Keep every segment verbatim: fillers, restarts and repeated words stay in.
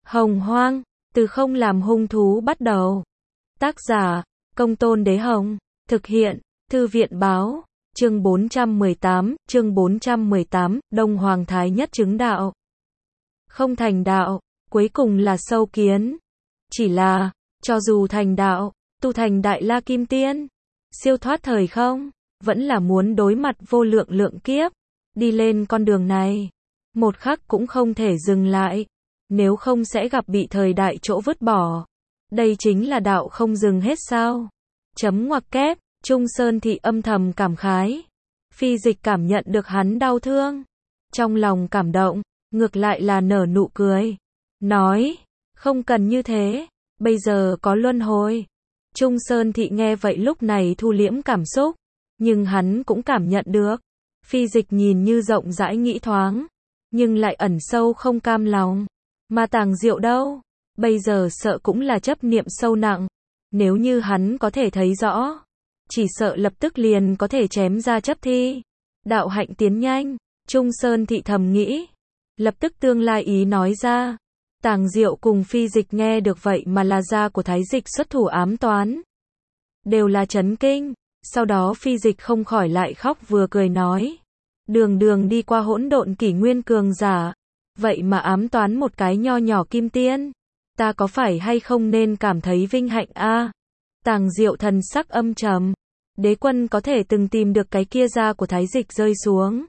Hồng Hoang, từ không làm hung thú bắt đầu. Tác giả, Công Tôn Đế Hồng. Thực hiện, Thư viện Báo. Chương bốn trăm mười tám, chương bốn trăm mười tám, Đông Hoàng Thái Nhất chứng đạo. Không thành đạo, cuối cùng là sâu kiến. Chỉ là, cho dù thành đạo, tu thành Đại La Kim Tiên, siêu thoát thời không, vẫn là muốn đối mặt vô lượng lượng kiếp. Đi lên con đường này, một khắc cũng không thể dừng lại, nếu không sẽ gặp bị thời đại chỗ vứt bỏ. Đây chính là đạo không dừng hết sao? Chấm ngoặc kép, Trung Sơn Thị âm thầm cảm khái. Phi Dịch cảm nhận được hắn đau thương, trong lòng cảm động, ngược lại là nở nụ cười. Nói, không cần như thế, bây giờ có luân hồi. Trung Sơn Thị nghe vậy lúc này thu liễm cảm xúc, nhưng hắn cũng cảm nhận được. Phi Dịch nhìn như rộng rãi nghĩ thoáng, nhưng lại ẩn sâu không cam lòng. Mà Tàng Diệu đâu? Bây giờ sợ cũng là chấp niệm sâu nặng. Nếu như hắn có thể thấy rõ, chỉ sợ lập tức liền có thể chém ra chấp thi. Đạo hạnh tiến nhanh, Trung Sơn Thị thầm nghĩ. Lập tức tương lai ý nói ra. Tàng Diệu cùng Phi Dịch nghe được vậy mà là gia của Thái Dịch xuất thủ ám toán. Đều là chấn kinh. Sau đó Phi Dịch không khỏi lại khóc vừa cười nói. Đường đường đi qua hỗn độn kỷ nguyên cường giả. Vậy mà ám toán một cái nho nhỏ kim tiên. Ta có phải hay không nên cảm thấy vinh hạnh a? À? Tàng Diệu thần sắc âm trầm. Đế quân có thể từng tìm được cái kia gia của Thái Dịch rơi xuống.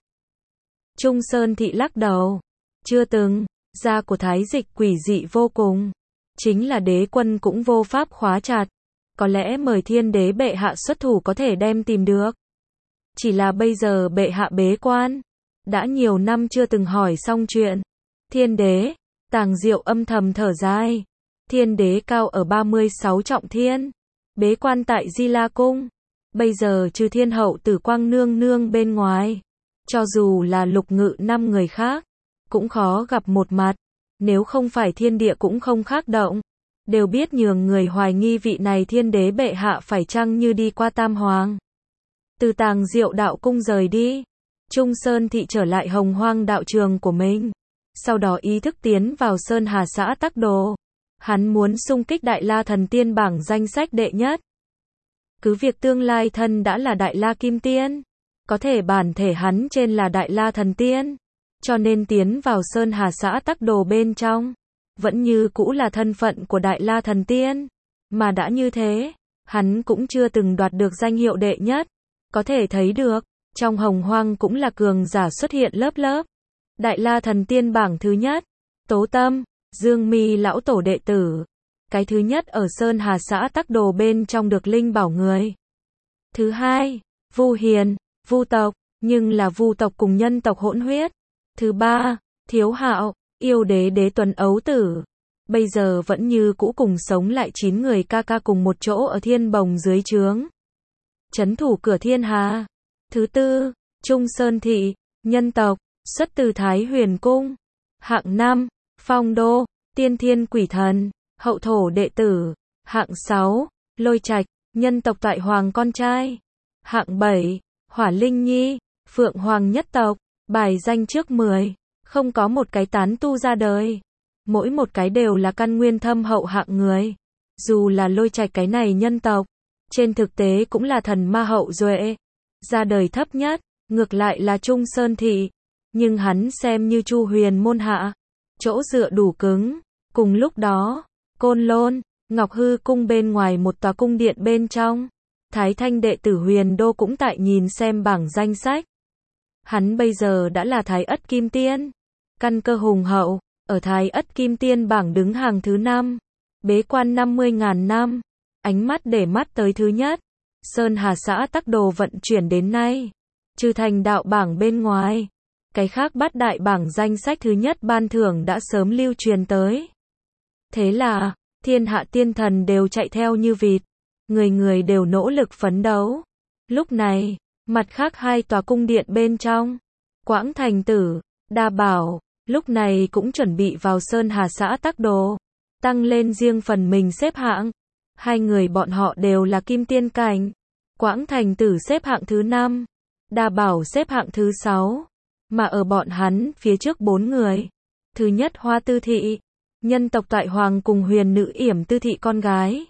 Trung Sơn Thị lắc đầu. Chưa từng, gia của Thái Dịch quỷ dị vô cùng. Chính là đế quân cũng vô pháp khóa chặt. Có lẽ mời thiên đế bệ hạ xuất thủ có thể đem tìm được. Chỉ là bây giờ bệ hạ bế quan. Đã nhiều năm chưa từng hỏi xong chuyện. Thiên đế, Tàng Diệu âm thầm thở dài. Thiên đế cao ở ba mươi sáu trọng thiên. Bế quan tại Di La Cung. Bây giờ trừ thiên hậu Tử Quang nương nương bên ngoài. Cho dù là Lục Ngự năm người khác, cũng khó gặp một mặt. Nếu không phải thiên địa cũng không khác động. Đều biết nhường người hoài nghi vị này thiên đế bệ hạ phải chăng như đi qua Tam Hoàng. Từ Tàng Diệu đạo cung rời đi. Trung Sơn Thị trở lại Hồng Hoang đạo trường của mình. Sau đó ý thức tiến vào Sơn Hà xã Tắc Đồ. Hắn muốn xung kích Đại La Thần Tiên bảng danh sách đệ nhất. Cứ việc tương lai thân đã là Đại La Kim Tiên. Có thể bản thể hắn trên là Đại La Thần Tiên. Cho nên tiến vào Sơn Hà xã Tắc Đồ bên trong. Vẫn như cũ là thân phận của Đại La Thần Tiên. Mà đã như thế, hắn cũng chưa từng đoạt được danh hiệu đệ nhất. Có thể thấy được, trong Hồng Hoang cũng là cường giả xuất hiện lớp lớp. Đại La Thần Tiên bảng thứ nhất, Tố Tâm, Dương Mi lão tổ đệ tử. Cái thứ nhất ở Sơn Hà xã Tắc Đồ bên trong được linh bảo người. Thứ hai, Vu Hiền, Vu tộc, nhưng là Vu tộc cùng nhân tộc hỗn huyết. Thứ ba, Thiếu Hạo, yêu đế đế tuấn ấu tử. Bây giờ vẫn như cũ cùng sống lại chín người ca ca cùng một chỗ ở Thiên Bồng dưới trướng. Trấn thủ cửa thiên hà. Thứ tư, Trung Sơn Thị, nhân tộc, xuất từ Thái Huyền Cung. Hạng năm, Phong Đô, tiên thiên quỷ thần, hậu thổ đệ tử. Hạng sáu, Lôi Trạch, nhân tộc Toại Hoàng con trai. Hạng bảy, Hỏa Linh Nhi, Phượng Hoàng nhất tộc. Bài danh trước mười, không có một cái tán tu ra đời. Mỗi một cái đều là căn nguyên thâm hậu hạng người. Dù là Lôi Trạch cái này nhân tộc, trên thực tế cũng là thần ma hậu duệ. Ra đời thấp nhất, ngược lại là Trung Sơn Thị. Nhưng hắn xem như Chu Huyền môn hạ. Chỗ dựa đủ cứng. Cùng lúc đó, Côn Lôn, Ngọc Hư cung bên ngoài một tòa cung điện bên trong. Thái Thanh đệ tử Huyền Đô cũng tại nhìn xem bảng danh sách. Hắn bây giờ đã là Thái Ất Kim Tiên. Căn cơ hùng hậu, ở Thái Ất Kim Tiên bảng đứng hàng thứ năm. Bế quan năm mươi ngàn năm. Ánh mắt để mắt tới thứ nhất. Sơn Hà xã Tắc Đồ vận chuyển đến nay. Trừ thành đạo bảng bên ngoài. Cái khác bát đại bảng danh sách thứ nhất ban thưởng đã sớm lưu truyền tới. Thế là, thiên hạ tiên thần đều chạy theo như vịt. Người người đều nỗ lực phấn đấu. Lúc này, mặt khác hai tòa cung điện bên trong. Quảng Thành Tử, Đa Bảo, lúc này cũng chuẩn bị vào Sơn Hà xã Tắc Đồ. Tăng lên riêng phần mình xếp hạng. Hai người bọn họ đều là kim tiên cảnh. Quảng Thành Tử xếp hạng thứ năm. Đa Bảo xếp hạng thứ sáu. Mà ở bọn hắn phía trước bốn người. Thứ nhất Hoa Tư Thị. nhân tộc Toại Hoàng cùng huyền nữ Yểm Tư Thị con gái.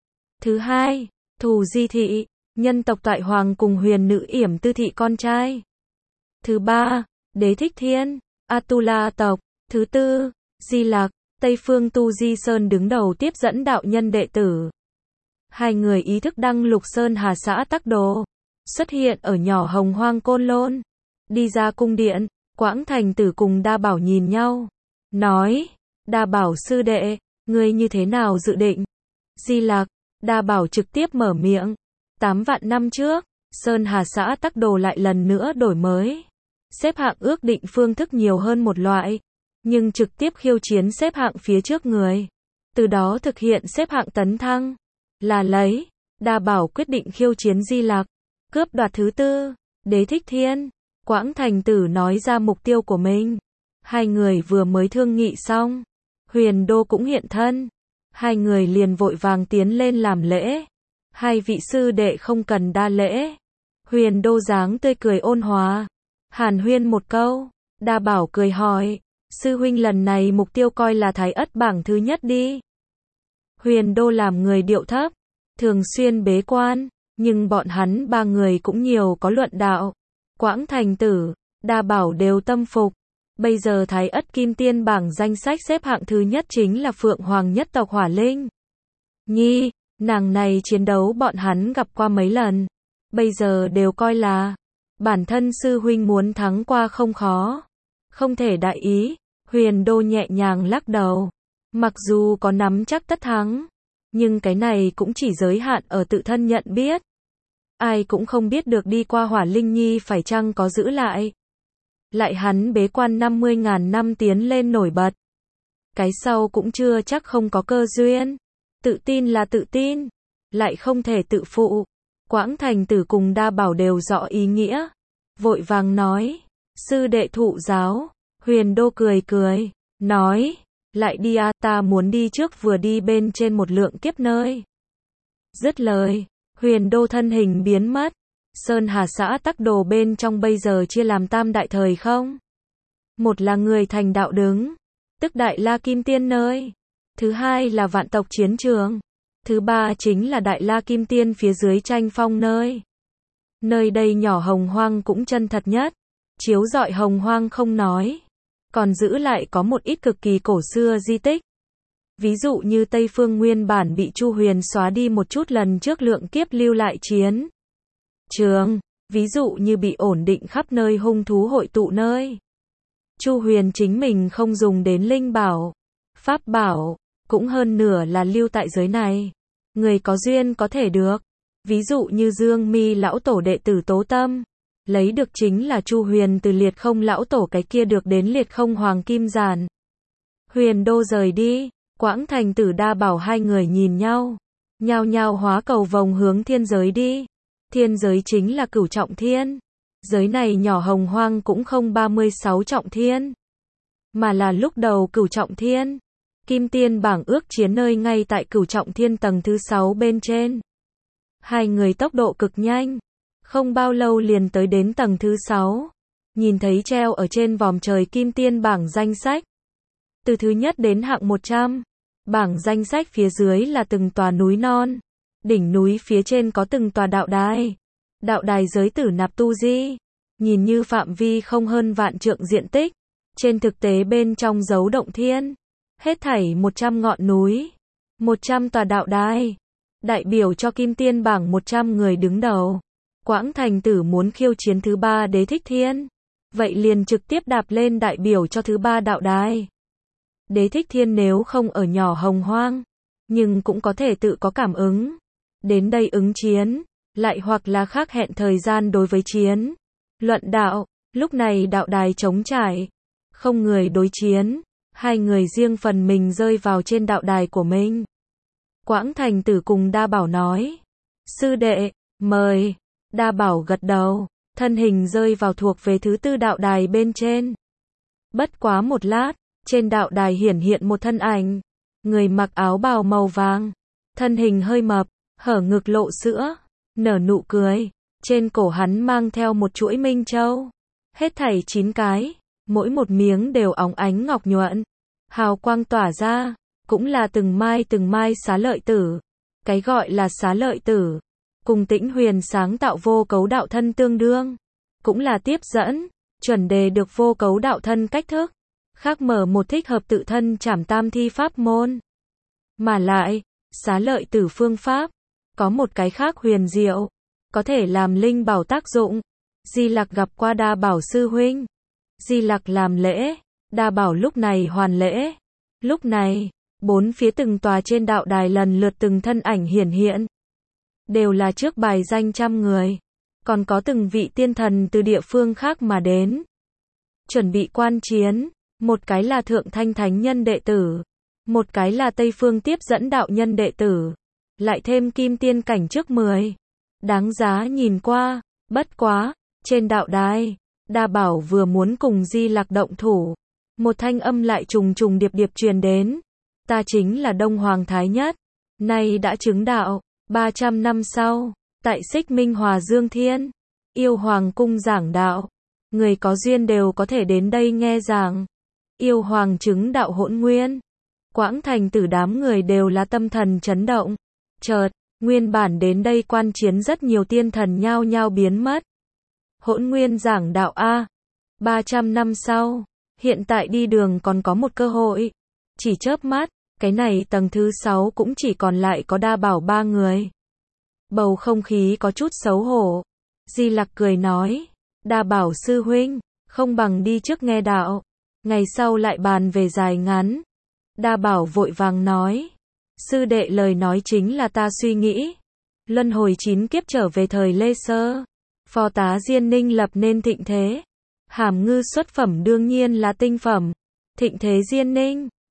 Thứ hai, Thù Di Thị, nhân tộc Toại Hoàng cùng huyền nữ Yểm Tư Thị con trai. Thứ ba, Đế Thích Thiên, Atula tộc. Thứ tư, Di Lạc, Tây Phương Tu Di Sơn đứng đầu tiếp dẫn đạo nhân đệ tử. Hai người ý thức đăng lục Sơn Hà xã Tắc Đồ, xuất hiện ở nhỏ Hồng Hoang Côn Lôn. Đi ra cung điện, Quảng Thành Tử cùng Đa Bảo nhìn nhau, nói, Đa Bảo sư đệ, ngươi như thế nào dự định? Di Lạc, Đa Bảo trực tiếp mở miệng, tám vạn năm trước, Sơn Hà xã Tắc Đồ lại lần nữa đổi mới. Xếp hạng ước định phương thức nhiều hơn một loại, nhưng trực tiếp khiêu chiến xếp hạng phía trước người. Từ đó thực hiện xếp hạng tấn thăng, là lấy, Đa Bảo quyết định khiêu chiến Di Lạc, cướp đoạt thứ tư, Đế Thích Thiên. Quảng Thành Tử nói ra mục tiêu của mình. Hai người vừa mới thương nghị xong, Huyền Đô cũng hiện thân. Hai người liền vội vàng tiến lên làm lễ. Hai vị sư đệ không cần đa lễ. Huyền Đô dáng tươi cười ôn hòa, hàn huyên một câu. Đa Bảo cười hỏi, sư huynh lần này mục tiêu coi là Thái Ất bảng thứ nhất đi. Huyền Đô làm người điệu thấp, thường xuyên bế quan, nhưng bọn hắn ba người cũng nhiều có luận đạo. Quảng Thành Tử, Đa Bảo đều tâm phục. Bây giờ Thái Ất Kim Tiên bảng danh sách xếp hạng thứ nhất chính là Phượng Hoàng nhất tộc Hỏa Linh Nhi, nàng này chiến đấu bọn hắn gặp qua mấy lần, bây giờ đều coi là bản thân sư huynh muốn thắng qua không khó, không thể đại ý. Huyền Đô nhẹ nhàng lắc đầu, mặc dù có nắm chắc tất thắng, nhưng cái này cũng chỉ giới hạn ở tự thân nhận biết. Ai cũng không biết được đi qua Hỏa Linh Nhi phải chăng có giữ lại. Lại hắn bế quan năm mươi ngàn năm tiến lên nổi bật. Cái sau cũng chưa chắc không có cơ duyên. Tự tin là tự tin, lại không thể tự phụ. Quảng Thành Tử cùng Đa Bảo đều rõ ý nghĩa. Vội vàng nói, sư đệ thụ giáo. Huyền Đô cười cười, nói, lại đi à, ta muốn đi trước vừa đi bên trên một lượng kiếp nơi. Dứt lời, Huyền Đô thân hình biến mất. Sơn Hà xã Tắc Đồ bên trong bây giờ chia làm tam đại thời không? Một là người thành đạo đứng, tức Đại La Kim Tiên nơi. Thứ hai là vạn tộc chiến trường. Thứ ba chính là Đại La Kim Tiên phía dưới tranh phong nơi. Nơi đây nhỏ Hồng Hoang cũng chân thật nhất, chiếu rọi Hồng Hoang không nói, còn giữ lại có một ít cực kỳ cổ xưa di tích. Ví dụ như Tây Phương nguyên bản bị Chu Huyền xóa đi một chút lần trước lượng kiếp lưu lại chiến trường, ví dụ như bị ổn định khắp nơi hung thú hội tụ nơi. Chu Huyền chính mình không dùng đến linh bảo, pháp bảo, cũng hơn nửa là lưu tại giới này. Người có duyên có thể được, ví dụ như Dương Mi lão tổ đệ tử Tố Tâm, lấy được chính là Chu Huyền từ Liệt Không lão tổ cái kia được đến Liệt Không Hoàng Kim Giản. Huyền Đô rời đi, Quảng Thành Tử Đa Bảo hai người nhìn nhau, nhao nhao hóa cầu vồng hướng thiên giới đi. Thiên giới chính là Cửu Trọng Thiên. Giới này nhỏ Hồng Hoang cũng không ba mươi sáu trọng thiên, mà là lúc đầu Cửu Trọng Thiên. Kim Tiên bảng ước chiến nơi ngay tại Cửu Trọng Thiên tầng thứ sáu bên trên. Hai người tốc độ cực nhanh, không bao lâu liền tới đến tầng thứ sáu. Nhìn thấy treo ở trên vòm trời Kim Tiên bảng danh sách, từ thứ nhất đến hạng một trăm. Bảng danh sách phía dưới là từng tòa núi non. Đỉnh núi phía trên có từng tòa đạo đài. Đạo đài giới tử nạp tu di. Nhìn như phạm vi không hơn vạn trượng diện tích. Trên thực tế bên trong giấu động thiên. Hết thảy một trăm ngọn núi. một trăm tòa đạo đài. Đại biểu cho Kim Tiên bảng một trăm người đứng đầu. Quảng Thành Tử muốn khiêu chiến thứ ba Đế Thích Thiên. Vậy liền trực tiếp đạp lên đại biểu cho thứ ba đạo đài. Đế Thích Thiên nếu không ở nhỏ Hồng Hoang, nhưng cũng có thể tự có cảm ứng. Đến đây ứng chiến, lại hoặc là khác hẹn thời gian đối với chiến. Luận đạo, lúc này đạo đài trống trải, không người đối chiến, hai người riêng phần mình rơi vào trên đạo đài của mình. Quảng Thành Tử cùng Đa Bảo nói, sư đệ, mời. Đa Bảo gật đầu, thân hình rơi vào thuộc về thứ tư đạo đài bên trên. Bất quá một lát, trên đạo đài hiển hiện một thân ảnh, người mặc áo bào màu vàng, thân hình hơi mập, hở ngực lộ sữa, nở nụ cười, trên cổ hắn mang theo một chuỗi minh châu, hết thảy chín cái, mỗi một miếng đều óng ánh ngọc nhuận, hào quang tỏa ra, cũng là từng mai từng mai xá lợi tử. Cái gọi là xá lợi tử, cùng Tĩnh Huyền sáng tạo vô cấu đạo thân tương đương, cũng là tiếp dẫn, chuẩn đề được vô cấu đạo thân cách thức, khác mở một thích hợp tự thân trảm tam thi pháp môn. Mà lại, xá lợi tử phương pháp, có một cái khác huyền diệu, có thể làm linh bảo tác dụng. Di Lặc gặp qua Đa Bảo sư huynh. Di Lặc làm lễ, Đa Bảo lúc này hoàn lễ. Lúc này, bốn phía từng tòa trên đạo đài lần lượt từng thân ảnh hiển hiện. Đều là trước bài danh trăm người. Còn có từng vị tiên thần từ địa phương khác mà đến. Chuẩn bị quan chiến, một cái là Thượng Thanh Thánh Nhân đệ tử, một cái là Tây Phương Tiếp Dẫn Đạo Nhân đệ tử, lại thêm Kim Tiên cảnh trước mười. Đáng giá nhìn qua, bất quá, trên đạo đài, Đa Bảo vừa muốn cùng Di Lặc động thủ, một thanh âm lại trùng trùng điệp điệp truyền đến. Ta chính là Đông Hoàng Thái Nhất, nay đã chứng đạo, ba trăm năm sau, tại Xích Minh Hòa Dương Thiên, Yêu Hoàng cung giảng đạo, người có duyên đều có thể đến đây nghe giảng. Yêu Hoàng chứng đạo hỗn nguyên, Quãng Thành Tử đám người đều là tâm thần chấn động. Chợt, nguyên bản đến đây quan chiến rất nhiều tiên thần nhao nhao biến mất. Hỗn nguyên giảng đạo a, ba trăm năm sau, hiện tại đi đường còn có một cơ hội. Chỉ chớp mắt, cái này tầng thứ sáu cũng chỉ còn lại có Đa Bảo ba người. Bầu không khí có chút xấu hổ. Di Lặc cười nói, Đa Bảo sư huynh, không bằng đi trước nghe đạo, ngày sau lại bàn về dài ngắn. Đa Bảo vội vàng nói, sư đệ lời nói chính là ta suy nghĩ. Luân hồi chín kiếp trở về thời Lê Sơ, phò tá Diên Ninh lập nên thịnh thế. Hàm Ngư xuất phẩm đương nhiên là tinh phẩm. Thịnh thế Diên Ninh,